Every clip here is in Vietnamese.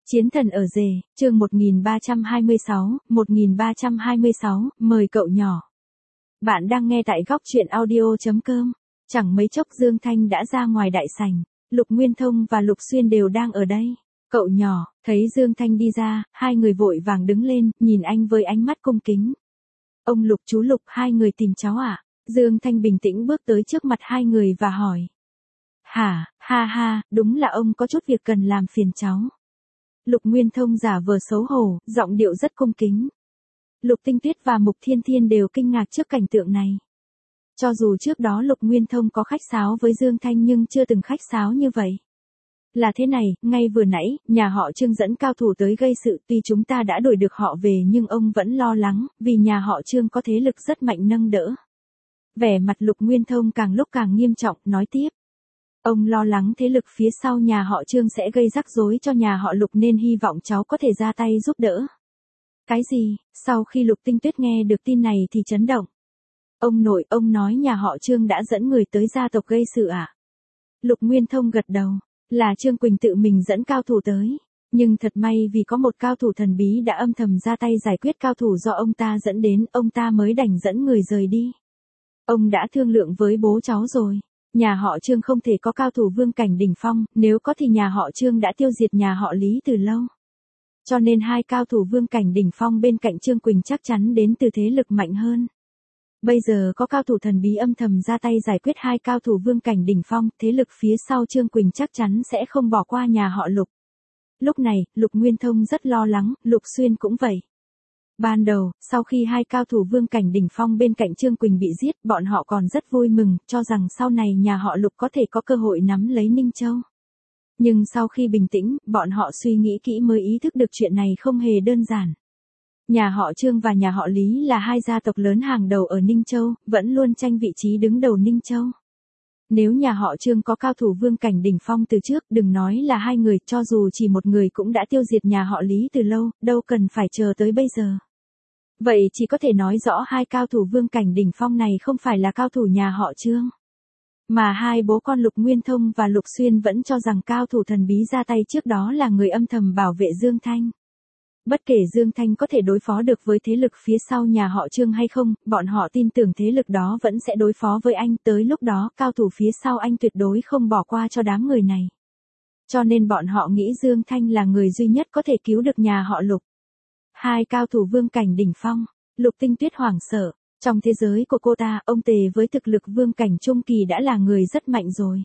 Chiến thần ở rể, chương 1326, mời cậu nhỏ. Bạn đang nghe tại góc truyện audio.com. Chẳng mấy chốc Dương Thanh đã ra ngoài đại sảnh, Lục Nguyên Thông và Lục Xuyên đều đang ở đây. Cậu nhỏ, thấy Dương Thanh đi ra, hai người vội vàng đứng lên, nhìn anh với ánh mắt cung kính. Ông Lục chú Lục, hai người tìm cháu à? Dương Thanh bình tĩnh bước tới trước mặt hai người và hỏi. Hả, ha, đúng là ông có chút việc cần làm phiền cháu. Lục Nguyên Thông giả vờ xấu hổ, giọng điệu rất cung kính. Lục Tinh Tuyết và Mục Thiên Thiên đều kinh ngạc trước cảnh tượng này. Cho dù trước đó Lục Nguyên Thông có khách sáo với Dương Thanh nhưng chưa từng khách sáo như vậy. Là thế này, ngay vừa nãy, nhà họ Trương dẫn cao thủ tới gây sự, tuy chúng ta đã đuổi được họ về nhưng ông vẫn lo lắng, vì nhà họ Trương có thế lực rất mạnh nâng đỡ. Vẻ mặt Lục Nguyên Thông càng lúc càng nghiêm trọng, nói tiếp. Ông lo lắng thế lực phía sau nhà họ Trương sẽ gây rắc rối cho nhà họ Lục nên hy vọng cháu có thể ra tay giúp đỡ. Cái gì? Sau khi Lục Tinh Tuyết nghe được tin này thì chấn động. Ông nội, ông nói nhà họ Trương đã dẫn người tới gia tộc gây sự à? Lục Nguyên Thông gật đầu, là Trương Quỳnh tự mình dẫn cao thủ tới. Nhưng thật may vì có một cao thủ thần bí đã âm thầm ra tay giải quyết cao thủ do ông ta dẫn đến, ông ta mới đành dẫn người rời đi. Ông đã thương lượng với bố cháu rồi. Nhà họ Trương không thể có cao thủ vương cảnh đỉnh phong, nếu có thì nhà họ Trương đã tiêu diệt nhà họ Lý từ lâu. Cho nên hai cao thủ vương cảnh đỉnh phong bên cạnh Trương Quỳnh chắc chắn đến từ thế lực mạnh hơn. Bây giờ có cao thủ thần bí âm thầm ra tay giải quyết hai cao thủ vương cảnh đỉnh phong, thế lực phía sau Trương Quỳnh chắc chắn sẽ không bỏ qua nhà họ Lục. Lúc này, Lục Nguyên Thông rất lo lắng, Lục Xuyên cũng vậy. Ban đầu, sau khi hai cao thủ vương cảnh đỉnh phong bên cạnh Trương Quỳnh bị giết, bọn họ còn rất vui mừng, cho rằng sau này nhà họ Lục có thể có cơ hội nắm lấy Ninh Châu. Nhưng sau khi bình tĩnh, bọn họ suy nghĩ kỹ mới ý thức được chuyện này không hề đơn giản. Nhà họ Trương và nhà họ Lý là hai gia tộc lớn hàng đầu ở Ninh Châu, vẫn luôn tranh vị trí đứng đầu Ninh Châu. Nếu nhà họ Trương có cao thủ vương cảnh đỉnh phong từ trước, đừng nói là hai người, cho dù chỉ một người cũng đã tiêu diệt nhà họ Lý từ lâu, đâu cần phải chờ tới bây giờ. Vậy chỉ có thể nói rõ hai cao thủ vương cảnh đỉnh phong này không phải là cao thủ nhà họ Trương. Mà hai bố con Lục Nguyên Thông và Lục Xuyên vẫn cho rằng cao thủ thần bí ra tay trước đó là người âm thầm bảo vệ Dương Thanh. Bất kể Dương Thanh có thể đối phó được với thế lực phía sau nhà họ Trương hay không, bọn họ tin tưởng thế lực đó vẫn sẽ đối phó với anh, tới lúc đó cao thủ phía sau anh tuyệt đối không bỏ qua cho đám người này. Cho nên bọn họ nghĩ Dương Thanh là người duy nhất có thể cứu được nhà họ Lục. Hai cao thủ vương cảnh đỉnh phong, Lục Tinh Tuyết hoảng sợ, trong thế giới của cô ta, ông Tề với thực lực vương cảnh trung kỳ đã là người rất mạnh rồi.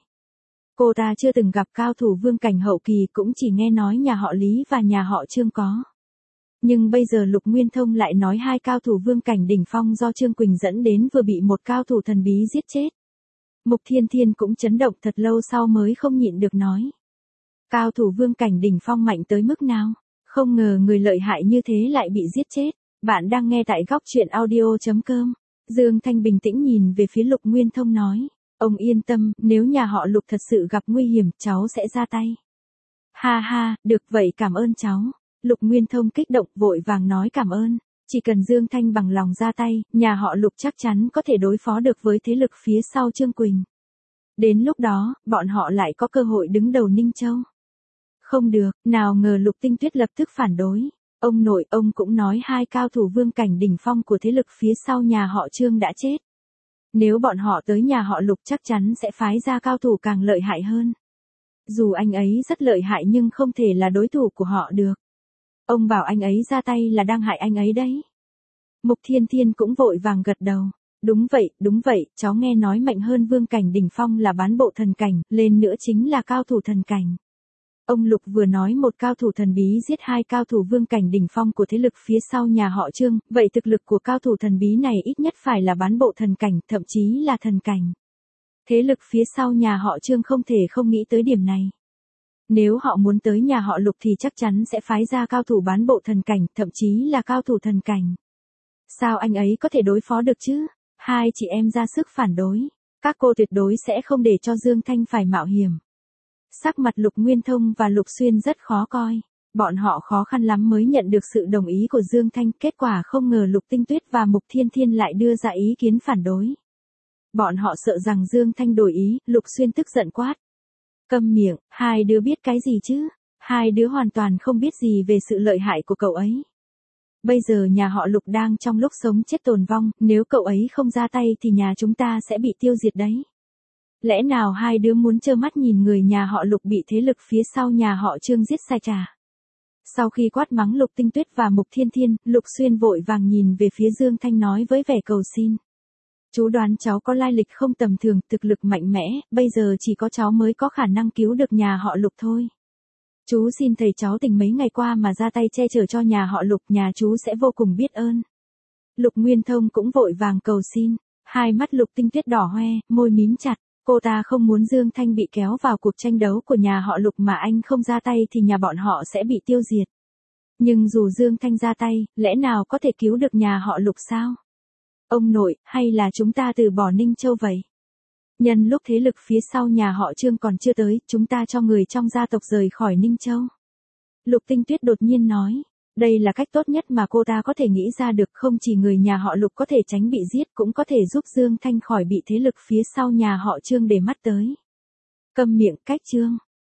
Cô ta chưa từng gặp cao thủ vương cảnh hậu kỳ, cũng chỉ nghe nói nhà họ Lý và nhà họ Trương có. Nhưng bây giờ Lục Nguyên Thông lại nói hai cao thủ vương cảnh đỉnh phong do Trương Quỳnh dẫn đến vừa bị một cao thủ thần bí giết chết. Mục Thiên Thiên cũng chấn động, thật lâu sau mới không nhịn được nói. Cao thủ vương cảnh đỉnh phong mạnh tới mức nào? Không ngờ người lợi hại như thế lại bị giết chết. Bạn đang nghe tại góc truyện audio.com. Dương Thanh bình tĩnh nhìn về phía Lục Nguyên Thông nói. Ông yên tâm, nếu nhà họ Lục thật sự gặp nguy hiểm, cháu sẽ ra tay. Ha, được vậy, cảm ơn cháu. Lục Nguyên Thông kích động vội vàng nói cảm ơn. Chỉ cần Dương Thanh bằng lòng ra tay, nhà họ Lục chắc chắn có thể đối phó được với thế lực phía sau Trương Quỳnh. Đến lúc đó, bọn họ lại có cơ hội đứng đầu Ninh Châu. Không được, nào ngờ Lục Tinh Tuyết lập tức phản đối. Ông nội, ông cũng nói hai cao thủ vương cảnh đỉnh phong của thế lực phía sau nhà họ Trương đã chết. Nếu bọn họ tới nhà họ Lục chắc chắn sẽ phái ra cao thủ càng lợi hại hơn. Dù anh ấy rất lợi hại nhưng không thể là đối thủ của họ được. Ông bảo anh ấy ra tay là đang hại anh ấy đấy. Mục Thiên Thiên cũng vội vàng gật đầu. Đúng vậy, cháu nghe nói mạnh hơn vương cảnh đỉnh phong là bán bộ thần cảnh, lên nữa chính là cao thủ thần cảnh. Ông Lục vừa nói một cao thủ thần bí giết hai cao thủ vương cảnh đỉnh phong của thế lực phía sau nhà họ Trương, vậy thực lực của cao thủ thần bí này ít nhất phải là bán bộ thần cảnh, thậm chí là thần cảnh. Thế lực phía sau nhà họ Trương không thể không nghĩ tới điểm này. Nếu họ muốn tới nhà họ Lục thì chắc chắn sẽ phái ra cao thủ bán bộ thần cảnh, thậm chí là cao thủ thần cảnh. Sao anh ấy có thể đối phó được chứ? Hai chị em ra sức phản đối. Các cô tuyệt đối sẽ không để cho Dương Thanh phải mạo hiểm. Sắc mặt Lục Nguyên Thông và Lục Xuyên rất khó coi. Bọn họ khó khăn lắm mới nhận được sự đồng ý của Dương Thanh, kết quả không ngờ Lục Tinh Tuyết và Mục Thiên Thiên lại đưa ra ý kiến phản đối. Bọn họ sợ rằng Dương Thanh đổi ý, Lục Xuyên tức giận quát. Câm miệng, hai đứa biết cái gì chứ? Hai đứa hoàn toàn không biết gì về sự lợi hại của cậu ấy. Bây giờ nhà họ Lục đang trong lúc sống chết tồn vong, nếu cậu ấy không ra tay thì nhà chúng ta sẽ bị tiêu diệt đấy. Lẽ nào hai đứa muốn trơ mắt nhìn người nhà họ Lục bị thế lực phía sau nhà họ Trương giết sai trà? Sau khi quát mắng Lục Tinh Tuyết và Mục Thiên Thiên, Lục Xuyên vội vàng nhìn về phía Dương Thanh nói với vẻ cầu xin. Chú đoán cháu có lai lịch không tầm thường, thực lực mạnh mẽ, bây giờ chỉ có cháu mới có khả năng cứu được nhà họ Lục thôi. Chú xin thầy cháu tình mấy ngày qua mà ra tay che chở cho nhà họ Lục, nhà chú sẽ vô cùng biết ơn. Lục Nguyên Thông cũng vội vàng cầu xin, hai mắt Lục Tinh Tuyết đỏ hoe, môi mím chặt, cô ta không muốn Dương Thanh bị kéo vào cuộc tranh đấu của nhà họ Lục mà anh không ra tay thì nhà bọn họ sẽ bị tiêu diệt. Nhưng dù Dương Thanh ra tay, lẽ nào có thể cứu được nhà họ Lục sao? Ông nội, hay là chúng ta từ bỏ Ninh Châu vậy? Nhân lúc thế lực phía sau nhà họ Trương còn chưa tới, chúng ta cho người trong gia tộc rời khỏi Ninh Châu. Lục Tinh Tuyết đột nhiên nói, đây là cách tốt nhất mà cô ta có thể nghĩ ra được, không chỉ người nhà họ Lục có thể tránh bị giết cũng có thể giúp Dương Thanh khỏi bị thế lực phía sau nhà họ Trương để mắt tới. Câm miệng, cách Trương.